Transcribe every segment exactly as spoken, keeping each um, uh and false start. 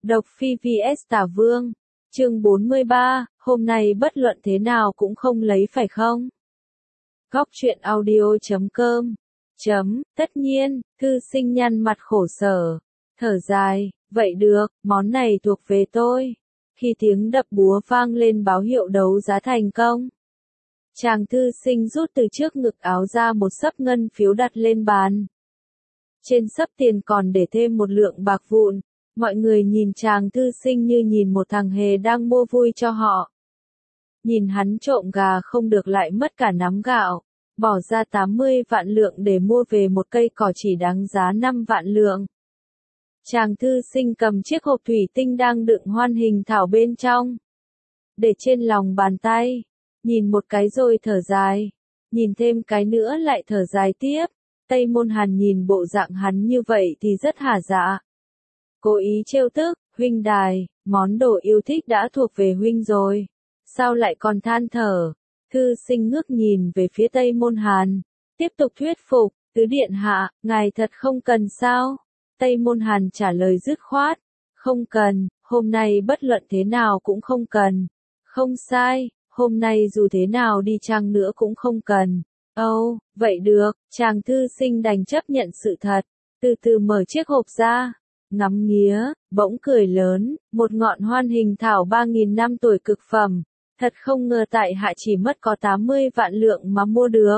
Độc Phi vs Tả Vương, chương bốn mươi ba, hôm nay bất luận thế nào cũng không lấy phải không? Góc truyện audio chấm com chấm, tất nhiên, thư sinh nhăn mặt khổ sở, thở dài, vậy được, món này thuộc về tôi. Khi tiếng đập búa vang lên báo hiệu đấu giá thành công, chàng thư sinh rút từ trước ngực áo ra một xấp ngân phiếu đặt lên bàn. Trên xấp tiền còn để thêm một lượng bạc vụn. Mọi người nhìn chàng thư sinh như nhìn một thằng hề đang mua vui cho họ. Nhìn hắn trộm gà không được lại mất cả nắm gạo, bỏ ra tám mươi vạn lượng để mua về một cây cỏ chỉ đáng giá năm vạn lượng. Chàng thư sinh cầm chiếc hộp thủy tinh đang đựng hoan hình thảo bên trong, để trên lòng bàn tay, nhìn một cái rồi thở dài, nhìn thêm cái nữa lại thở dài tiếp. Tây Môn Hàn nhìn bộ dạng hắn như vậy thì rất hả dạ. Cố ý trêu tức, huynh đài, món đồ yêu thích đã thuộc về huynh rồi. Sao lại còn than thở? Thư sinh ngước nhìn về phía Tây Môn Hàn, tiếp tục thuyết phục, tứ điện hạ, ngài thật không cần sao? Tây Môn Hàn trả lời dứt khoát, không cần, hôm nay bất luận thế nào cũng không cần. Không sai, hôm nay dù thế nào đi chăng nữa cũng không cần. Âu, oh, vậy được, chàng thư sinh đành chấp nhận sự thật, từ từ mở chiếc hộp ra. Ngắm nghía, bỗng cười lớn, một ngọn hoan hình thảo ba nghìn năm tuổi cực phẩm, thật không ngờ tại hạ chỉ mất có tám mươi vạn lượng mà mua được.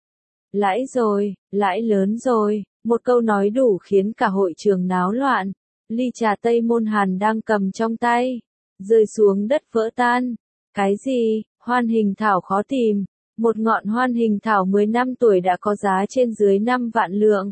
Lãi rồi, lãi lớn rồi, một câu nói đủ khiến cả hội trường náo loạn. Ly trà Tây Môn Hàn đang cầm trong tay, rơi xuống đất vỡ tan. Cái gì, hoan hình thảo khó tìm, một ngọn hoan hình thảo mười năm tuổi đã có giá trên dưới năm vạn lượng.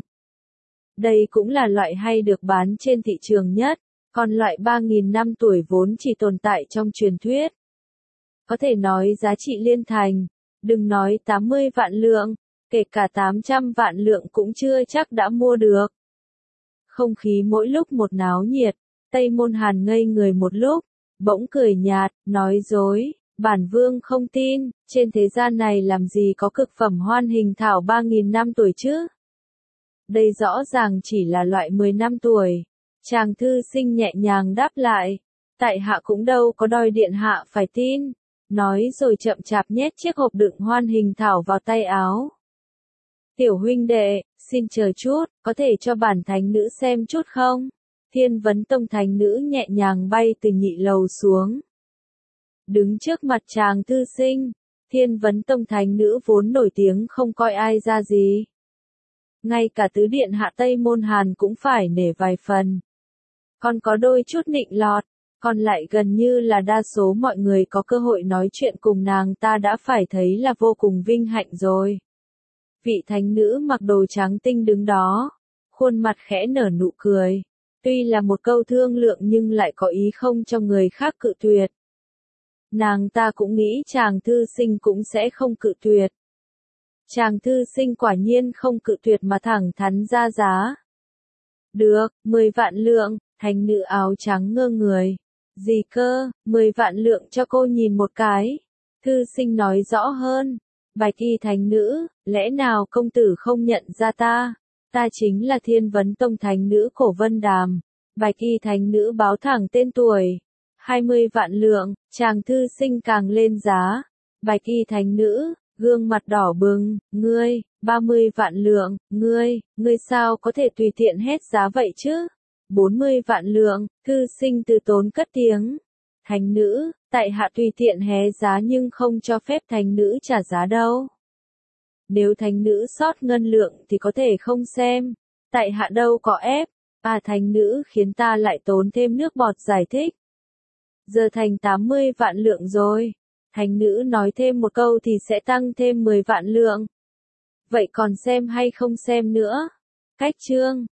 Đây cũng là loại hay được bán trên thị trường nhất, còn loại ba nghìn năm tuổi vốn chỉ tồn tại trong truyền thuyết. Có thể nói giá trị liên thành, đừng nói tám mươi vạn lượng, kể cả tám trăm vạn lượng cũng chưa chắc đã mua được. Không khí mỗi lúc một náo nhiệt, Tây Môn Hàn ngây người một lúc, bỗng cười nhạt, nói dối, bản vương không tin, trên thế gian này làm gì có cực phẩm hoan hình thảo ba nghìn năm tuổi chứ? Đây rõ ràng chỉ là loại mười năm tuổi. Chàng thư sinh nhẹ nhàng đáp lại, tại hạ cũng đâu có đòi điện hạ phải tin. Nói rồi chậm chạp nhét chiếc hộp đựng hoan hình thảo vào tay áo. Tiểu huynh đệ, xin chờ chút, có thể cho bản thánh nữ xem chút không? Thiên Vấn Tông thánh nữ nhẹ nhàng bay từ nhị lầu xuống. Đứng trước mặt chàng thư sinh, Thiên Vấn Tông thánh nữ vốn nổi tiếng không coi ai ra gì. Ngay cả tứ điện hạ Tây Môn Hàn cũng phải nể vài phần. Còn có đôi chút nịnh lọt, còn lại gần như là đa số mọi người có cơ hội nói chuyện cùng nàng ta đã phải thấy là vô cùng vinh hạnh rồi. Vị thánh nữ mặc đồ trắng tinh đứng đó, khuôn mặt khẽ nở nụ cười. Tuy là một câu thương lượng nhưng lại có ý không cho người khác cự tuyệt. Nàng ta cũng nghĩ chàng thư sinh cũng sẽ không cự tuyệt. Chàng thư sinh quả nhiên không cự tuyệt mà thẳng thắn ra giá. Được, mười vạn lượng, thánh nữ áo trắng ngơ người. Gì cơ, mười vạn lượng cho cô nhìn một cái. Thư sinh nói rõ hơn. Bạch y thánh nữ, lẽ nào công tử không nhận ra ta? Ta chính là Thiên Vấn Tông thánh nữ Cổ Vân Đàm. Bạch y thánh nữ báo thẳng tên tuổi. hai mươi vạn lượng, chàng thư sinh càng lên giá. Bạch y thánh nữ, gương mặt đỏ bừng, ngươi, ba mươi vạn lượng, ngươi, ngươi sao có thể tùy tiện hết giá vậy chứ? bốn mươi vạn lượng, thư sinh từ tốn cất tiếng. Thánh nữ, tại hạ tùy tiện hé giá nhưng không cho phép thánh nữ trả giá đâu. Nếu thánh nữ sót ngân lượng thì có thể không xem, tại hạ đâu có ép, à thánh nữ khiến ta lại tốn thêm nước bọt giải thích. Giờ thành tám mươi vạn lượng rồi. Thánh nữ nói thêm một câu thì sẽ tăng thêm mười vạn lượng. Vậy còn xem hay không xem nữa? Cách chương